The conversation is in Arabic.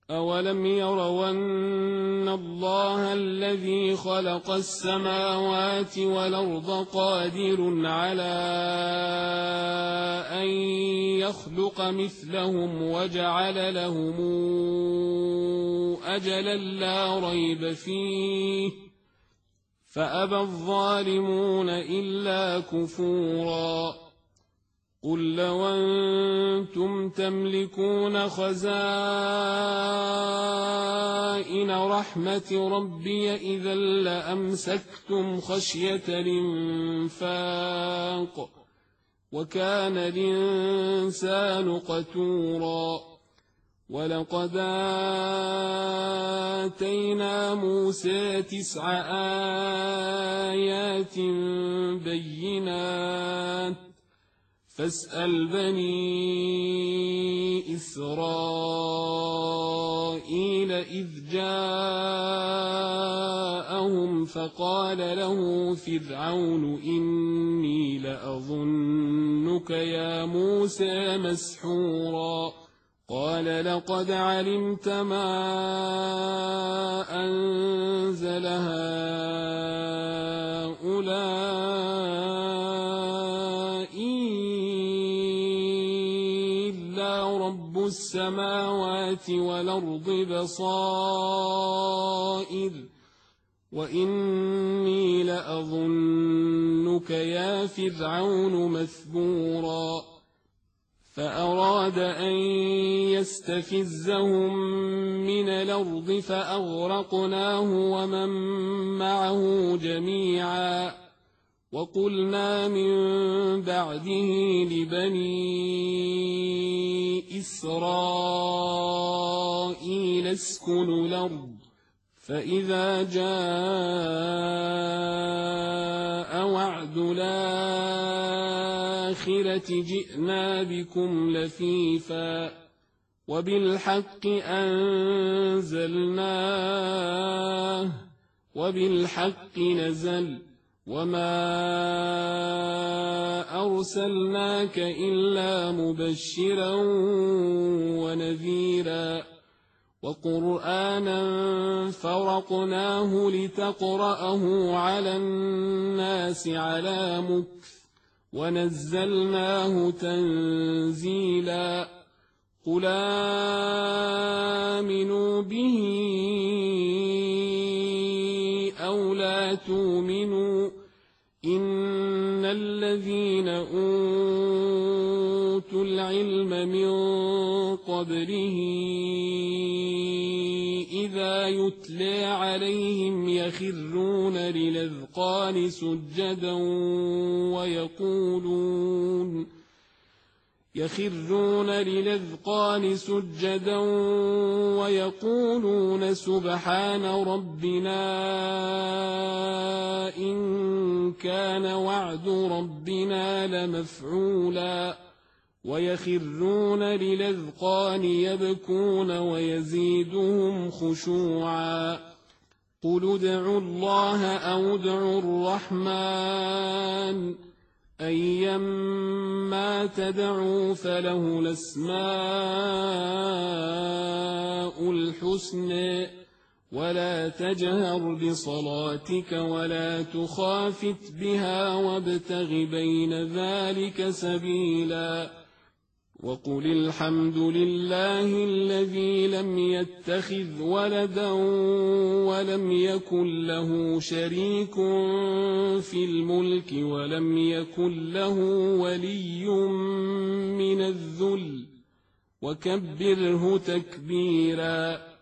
أولم يروا أن الله الذي خلق السماوات والأرض قادر على أن يخلق مثلهم وجعل لهم أجلا لا ريب فيه فأبى الظالمون إلا كفورا قل لو أنتم تملكون خزائن رحمة ربي إذا لأمسكتم خشية الإنفاق وكان الإنسان قتورا ولقد آتينا موسى 9 آيات بينات فاسأل بني إسرائيل إذ جاءهم فقال له فرعون إني لأظنك يا موسى مسحورا قال لقد علمت ما أنزل هؤلاء إلا رب السماوات والأرض بصائر وإني لأظنك يا فرعون مثبورا فأراد أن يستفزهم من الأرض فأغرقناه ومن معه جميعا وقلنا من بعده لبني إسرائيل اسكنوا الأرض فإذا جاء وعد الآخرة جئنا بكم لفيفا وبالحق أنزلناه وبالحق نزل وما أرسلناك إلا مبشرا ونذيرا وقرآنا فرقناه لتقرأه على الناس على مكث ونزلناه تنزيلا قل آمنوا به أو لا تؤمنوا إن الذين أوتوا العلم من قبله إذا يتلى عليهم يخرون للأذقان سجدا ويقولون سبحان ربنا إن كان وعد ربنا لمفعولا ويخرون للأذقان يبكون ويزيدهم خشوعا قل ادعوا الله أو ادعوا الرحمن أيما تدعوا فله الأسماء الحسنى ولا تجهر بصلاتك ولا تخافت بها وابتغ بين ذلك سبيلا وقل الحمد لله الذي لم يتخذ ولدا ولم يكن له شريك في الملك ولم يكن له ولي من الذل وكبره تكبيرا